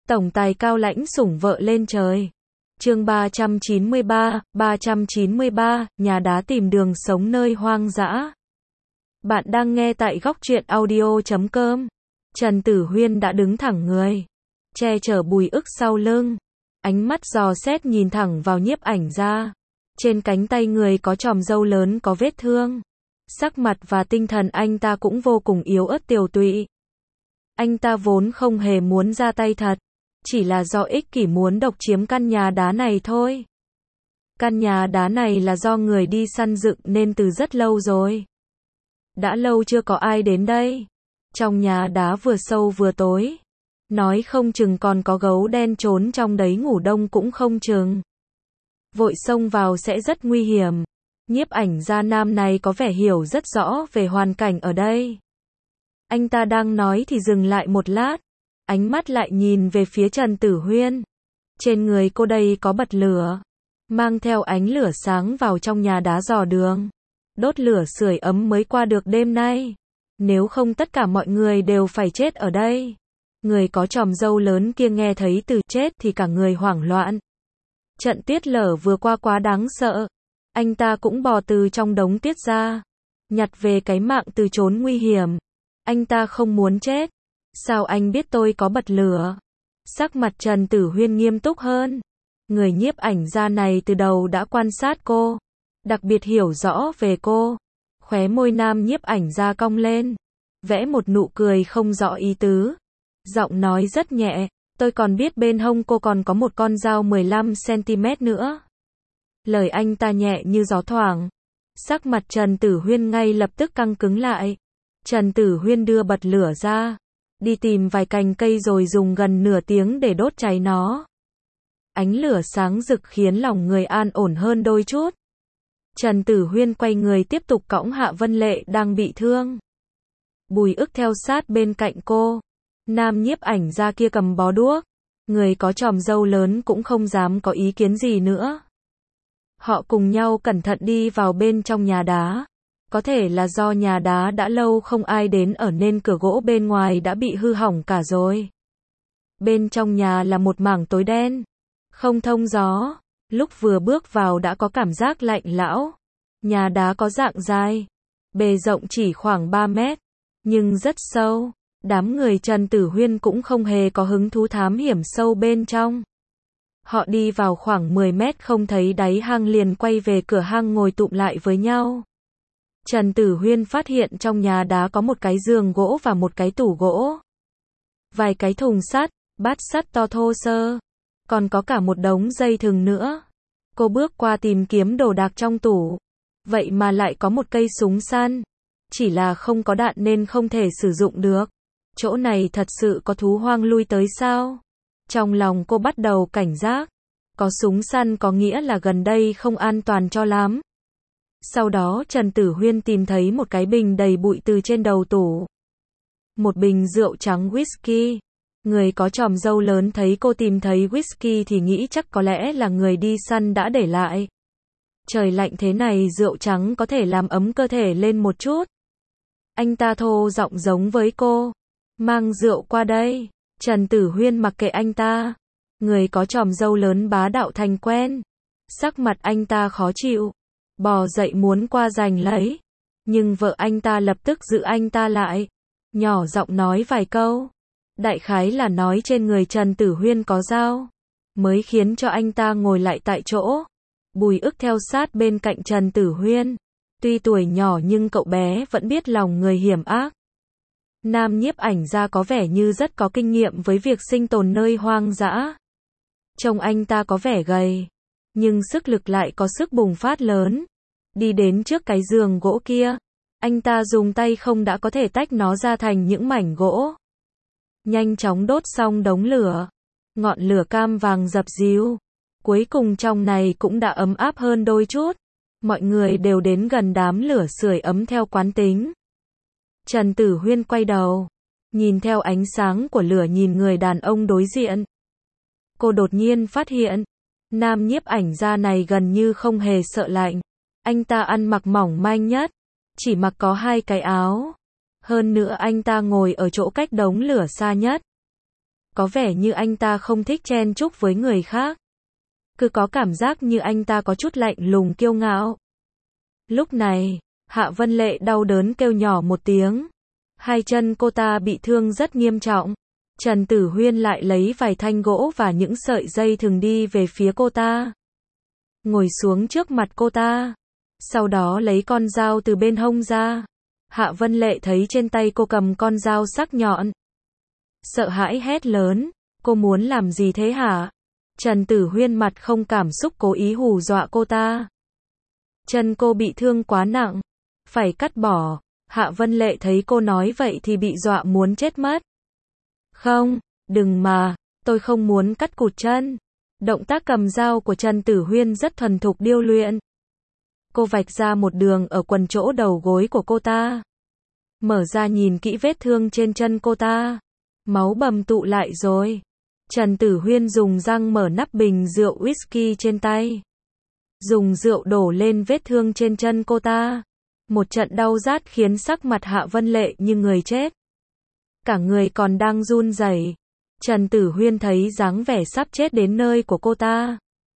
Tổng tài cao lãnh sủng vợ lên trời. Chương 393, nhà đá tìm đường sống nơi hoang dã. Bạn đang nghe tại góc truyện audio.com. Trần Tử Huyên đã đứng thẳng người, che chở Bùi Ức sau lưng, ánh mắt dò xét nhìn thẳng vào Nhiếp Ảnh Gia. Trên cánh tay người có chòm râu lớn có vết thương. Sắc mặt và tinh thần anh ta cũng vô cùng yếu ớt tiều tụy. Anh ta vốn không hề muốn ra tay thật, chỉ là do ích kỷ muốn độc chiếm căn nhà đá này thôi. Căn nhà đá này là do người đi săn dựng nên từ rất lâu rồi. Đã lâu chưa có ai đến đây. Trong nhà đá vừa sâu vừa tối. Nói không chừng còn có gấu đen trốn trong đấy ngủ đông cũng không chừng. Vội xông vào sẽ rất nguy hiểm. Nhiếp Ảnh Gia nam này có vẻ hiểu rất rõ về hoàn cảnh ở đây. Anh ta đang nói thì dừng lại một lát. Ánh mắt lại nhìn về phía Trần Tử Huyên. Trên người cô đây có bật lửa. Mang theo ánh lửa sáng vào trong nhà đá dò đường. Đốt lửa sưởi ấm mới qua được đêm nay. Nếu không tất cả mọi người đều phải chết ở đây. Người có chòm râu lớn kia nghe thấy từ chết thì cả người hoảng loạn. Trận tuyết lở vừa qua quá đáng sợ. Anh ta cũng bò từ trong đống tuyết ra. Nhặt về cái mạng từ trốn nguy hiểm. Anh ta không muốn chết. Sao anh biết tôi có bật lửa? Sắc mặt Trần Tử Huyên nghiêm túc hơn. Người Nhiếp Ảnh Gia này từ đầu đã quan sát cô. Đặc biệt hiểu rõ về cô. Khóe môi nam Nhiếp Ảnh Gia cong lên. Vẽ một nụ cười không rõ ý tứ. Giọng nói rất nhẹ. Tôi còn biết bên hông cô còn có một con dao 15cm nữa. Lời anh ta nhẹ như gió thoảng. Sắc mặt Trần Tử Huyên ngay lập tức căng cứng lại. Trần Tử Huyên đưa bật lửa ra. Đi tìm vài cành cây rồi dùng gần nửa tiếng để đốt cháy nó. Ánh lửa sáng rực khiến lòng người an ổn hơn đôi chút. Trần Tử Huyên quay người tiếp tục cõng Hạ Vân Lệ đang bị thương. Bùi Ức theo sát bên cạnh cô. Nam Nhiếp Ảnh Gia kia cầm bó đuốc. Người có chòm râu lớn cũng không dám có ý kiến gì nữa. Họ cùng nhau cẩn thận đi vào bên trong nhà đá. Có thể là do nhà đá đã lâu không ai đến ở nên cửa gỗ bên ngoài đã bị hư hỏng cả rồi. Bên trong nhà là một mảng tối đen. Không thông gió. Lúc vừa bước vào đã có cảm giác lạnh lẽo. Nhà đá có dạng dài. Bề rộng chỉ khoảng 3 mét. Nhưng rất sâu. Đám người Trần Tử Huyên cũng không hề có hứng thú thám hiểm sâu bên trong. Họ đi vào khoảng 10 mét không thấy đáy hang liền quay về cửa hang ngồi tụm lại với nhau. Trần Tử Huyên phát hiện trong nhà đá có một cái giường gỗ và một cái tủ gỗ. Vài cái thùng sắt, bát sắt to thô sơ. Còn có cả một đống dây thừng nữa. Cô bước qua tìm kiếm đồ đạc trong tủ. Vậy mà lại có một cây súng săn. Chỉ là không có đạn nên không thể sử dụng được. Chỗ này thật sự có thú hoang lui tới sao? Trong lòng cô bắt đầu cảnh giác. Có súng săn có nghĩa là gần đây không an toàn cho lắm. Sau đó Trần Tử Huyên tìm thấy một cái bình đầy bụi từ trên đầu tủ. Một bình rượu trắng whisky. Người có chòm râu lớn thấy cô tìm thấy whisky thì nghĩ chắc có lẽ là người đi săn đã để lại. Trời lạnh thế này rượu trắng có thể làm ấm cơ thể lên một chút. Anh ta thô giọng giống với cô. Mang rượu qua đây. Trần Tử Huyên mặc kệ anh ta. Người có chòm râu lớn bá đạo thành quen. Sắc mặt anh ta khó chịu. Bò dậy muốn qua giành lấy. Nhưng vợ anh ta lập tức giữ anh ta lại. Nhỏ giọng nói vài câu. Đại khái là nói trên người Trần Tử Huyên có dao. Mới khiến cho anh ta ngồi lại tại chỗ. Bùi Ức theo sát bên cạnh Trần Tử Huyên. Tuy tuổi nhỏ nhưng cậu bé vẫn biết lòng người hiểm ác. Nam Nhiếp Ảnh Gia có vẻ như rất có kinh nghiệm với việc sinh tồn nơi hoang dã. Trông anh ta có vẻ gầy. Nhưng sức lực lại có sức bùng phát lớn. Đi đến trước cái giường gỗ kia. Anh ta dùng tay không đã có thể tách nó ra thành những mảnh gỗ. Nhanh chóng đốt xong đống lửa. Ngọn lửa cam vàng dập dìu. Cuối cùng trong này cũng đã ấm áp hơn đôi chút. Mọi người đều đến gần đám lửa sưởi ấm theo quán tính. Trần Tử Huyên quay đầu. Nhìn theo ánh sáng của lửa nhìn người đàn ông đối diện. Cô đột nhiên phát hiện. Nam Nhiếp Ảnh Gia này gần như không hề sợ lạnh. Anh ta ăn mặc mỏng manh nhất. Chỉ mặc có 2 cái áo. Hơn nữa anh ta ngồi ở chỗ cách đống lửa xa nhất. Có vẻ như anh ta không thích chen chúc với người khác. Cứ có cảm giác như anh ta có chút lạnh lùng kiêu ngạo. Lúc này, Hạ Vân Lệ đau đớn kêu nhỏ một tiếng. Hai chân cô ta bị thương rất nghiêm trọng. Trần Tử Huyên lại lấy vài thanh gỗ và những sợi dây thừng đi về phía cô ta. Ngồi xuống trước mặt cô ta. Sau đó lấy con dao từ bên hông ra. Hạ Vân Lệ thấy trên tay cô cầm con dao sắc nhọn. Sợ hãi hét lớn. Cô muốn làm gì thế hả? Trần Tử Huyên mặt không cảm xúc cố ý hù dọa cô ta. Chân cô bị thương quá nặng. Phải cắt bỏ. Hạ Vân Lệ thấy cô nói vậy thì bị dọa muốn chết mất. Không, đừng mà, tôi không muốn cắt cụt chân. Động tác cầm dao của Trần Tử Huyên rất thuần thục điêu luyện. Cô vạch ra một đường ở quần chỗ đầu gối của cô ta. Mở ra nhìn kỹ vết thương trên chân cô ta. Máu bầm tụ lại rồi. Trần Tử Huyên dùng răng mở nắp bình rượu whisky trên tay. Dùng rượu đổ lên vết thương trên chân cô ta. Một trận đau rát khiến sắc mặt Hạ Vân Lệ như người chết. Cả người còn đang run rẩy. Trần Tử Huyên thấy dáng vẻ sắp chết đến nơi của cô ta.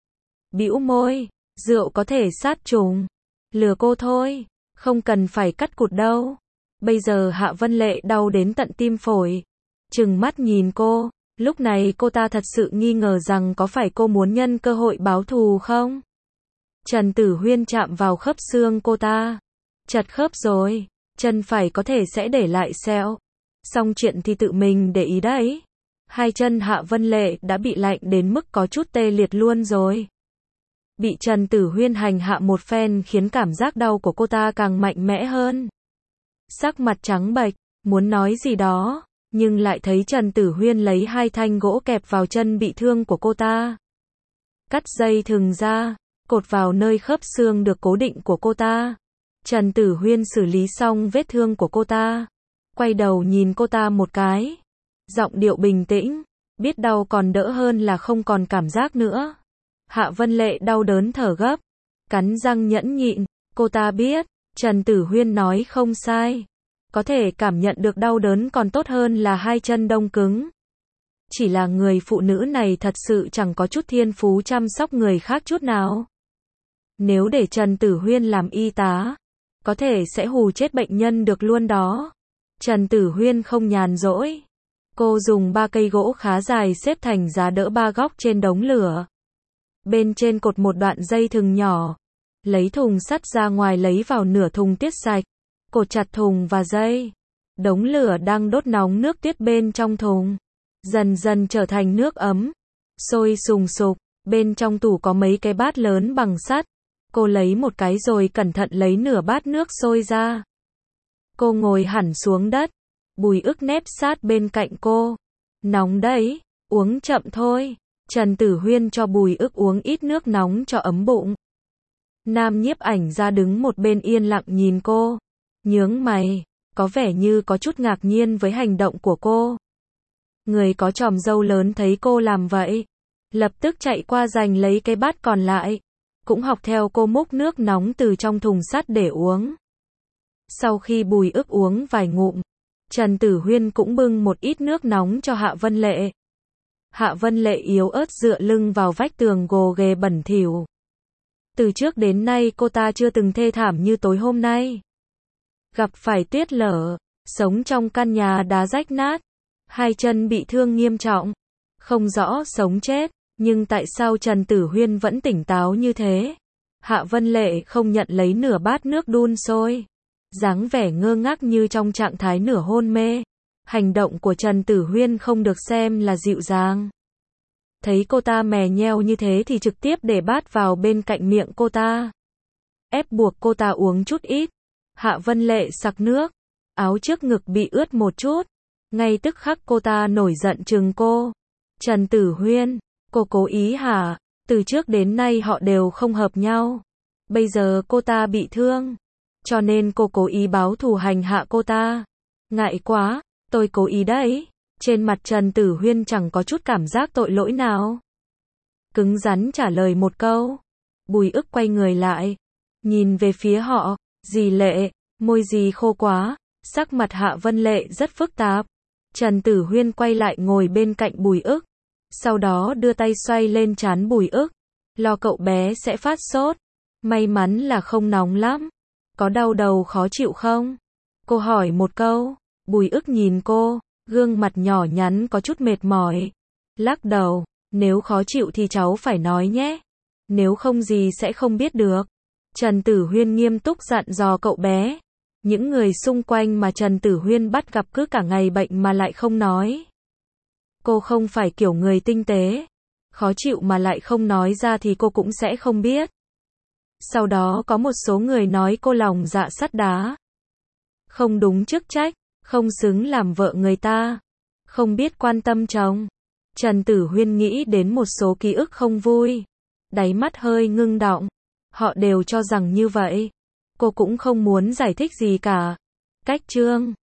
Bĩu môi, rượu có thể sát trùng. Lừa cô thôi, không cần phải cắt cụt đâu. Bây giờ Hạ Vân Lệ đau đến tận tim phổi. Trừng mắt nhìn cô, lúc này cô ta thật sự nghi ngờ rằng có phải cô muốn nhân cơ hội báo thù không? Trần Tử Huyên chạm vào khớp xương cô ta. Chật khớp rồi, chân phải có thể sẽ để lại sẹo. Xong chuyện thì tự mình để ý đấy. Hai chân Hạ Vân Lệ đã bị lạnh đến mức có chút tê liệt luôn rồi. Bị Trần Tử Huyên hành hạ một phen khiến cảm giác đau của cô ta càng mạnh mẽ hơn. Sắc mặt trắng bệch, muốn nói gì đó, nhưng lại thấy Trần Tử Huyên lấy hai thanh gỗ kẹp vào chân bị thương của cô ta. Cắt dây thừng ra, cột vào nơi khớp xương được cố định của cô ta. Trần Tử Huyên xử lý xong vết thương của cô ta. Quay đầu nhìn cô ta một cái. Giọng điệu bình tĩnh. Biết đau còn đỡ hơn là không còn cảm giác nữa. Hạ Vân Lệ đau đớn thở gấp. Cắn răng nhẫn nhịn. Cô ta biết. Trần Tử Huyên nói không sai. Có thể cảm nhận được đau đớn còn tốt hơn là hai chân đông cứng. Chỉ là người phụ nữ này thật sự chẳng có chút thiên phú chăm sóc người khác chút nào. Nếu để Trần Tử Huyên làm y tá, có thể sẽ hù chết bệnh nhân được luôn đó. Trần Tử Huyên không nhàn rỗi. Cô dùng 3 cây gỗ khá dài xếp thành giá đỡ 3 góc trên đống lửa. Bên trên cột một đoạn dây thừng nhỏ. Lấy thùng sắt ra ngoài lấy vào nửa thùng tiết sạch. Cột chặt thùng và dây. Đống lửa đang đốt nóng nước tiết bên trong thùng. Dần dần trở thành nước ấm. Sôi sùng sục. Bên trong tủ có mấy cái bát lớn bằng sắt. Cô lấy một cái rồi cẩn thận lấy nửa bát nước sôi ra. Cô ngồi hẳn xuống đất. Bùi Ức nép sát bên cạnh cô. Nóng đấy, uống chậm thôi. Trần Tử Huyên cho Bùi Ức uống ít nước nóng cho ấm bụng. Nam nhiếp ảnh ra đứng một bên yên lặng nhìn cô. Nhướng mày, có vẻ như có chút ngạc nhiên với hành động của cô. Người có chòm râu lớn thấy cô làm vậy. Lập tức chạy qua giành lấy cái bát còn lại. Cũng học theo cô múc nước nóng từ trong thùng sắt để uống. Sau khi Bùi Ức uống vài ngụm, Trần Tử Huyên cũng bưng một ít nước nóng cho Hạ Vân Lệ. Hạ Vân Lệ yếu ớt dựa lưng vào vách tường gồ ghề bẩn thỉu. Từ trước đến nay cô ta chưa từng thê thảm như tối hôm nay. Gặp phải tuyết lở, sống trong căn nhà đá rách nát, hai chân bị thương nghiêm trọng, không rõ sống chết, nhưng tại sao Trần Tử Huyên vẫn tỉnh táo như thế? Hạ Vân Lệ không nhận lấy nửa bát nước đun sôi, dáng vẻ ngơ ngác như trong trạng thái nửa hôn mê. Hành động của Trần Tử Huyên không được xem là dịu dàng. Thấy cô ta mè nheo như thế thì trực tiếp để bát vào bên cạnh miệng cô ta. Ép buộc cô ta uống chút ít. Hạ Vân Lệ sặc nước. Áo trước ngực bị ướt một chút. Ngay tức khắc cô ta nổi giận trừng cô. Trần Tử Huyên, cô cố ý hả? Từ trước đến nay họ đều không hợp nhau. Bây giờ cô ta bị thương. Cho nên cô cố ý báo thù hành hạ cô ta. Ngại quá, tôi cố ý đấy. Trên mặt Trần Tử Huyên chẳng có chút cảm giác tội lỗi nào. Cứng rắn trả lời một câu. Bùi Ức quay người lại. Nhìn về phía họ. Dì Lệ, môi dì khô quá. Sắc mặt Hạ Vân Lệ rất phức tạp. Trần Tử Huyên quay lại ngồi bên cạnh Bùi Ức. Sau đó đưa tay xoay lên trán Bùi Ức. Lo cậu bé sẽ phát sốt. May mắn là không nóng lắm. Có đau đầu khó chịu không? Cô hỏi một câu. Bùi Ức nhìn cô, gương mặt nhỏ nhắn có chút mệt mỏi. Lắc đầu, nếu khó chịu thì cháu phải nói nhé. Nếu không gì sẽ không biết được. Trần Tử Huyên nghiêm túc dặn dò cậu bé. Những người xung quanh mà Trần Tử Huyên bắt gặp cứ cả ngày bệnh mà lại không nói. Cô không phải kiểu người tinh tế. Khó chịu mà lại không nói ra thì cô cũng sẽ không biết. Sau đó có một số người nói cô lòng dạ sắt đá. Không đúng chức trách, không xứng làm vợ người ta. Không biết quan tâm chồng. Trần Tử Huyên nghĩ đến một số ký ức không vui. Đáy mắt hơi ngưng đọng. Họ đều cho rằng như vậy. Cô cũng không muốn giải thích gì cả. Cách chương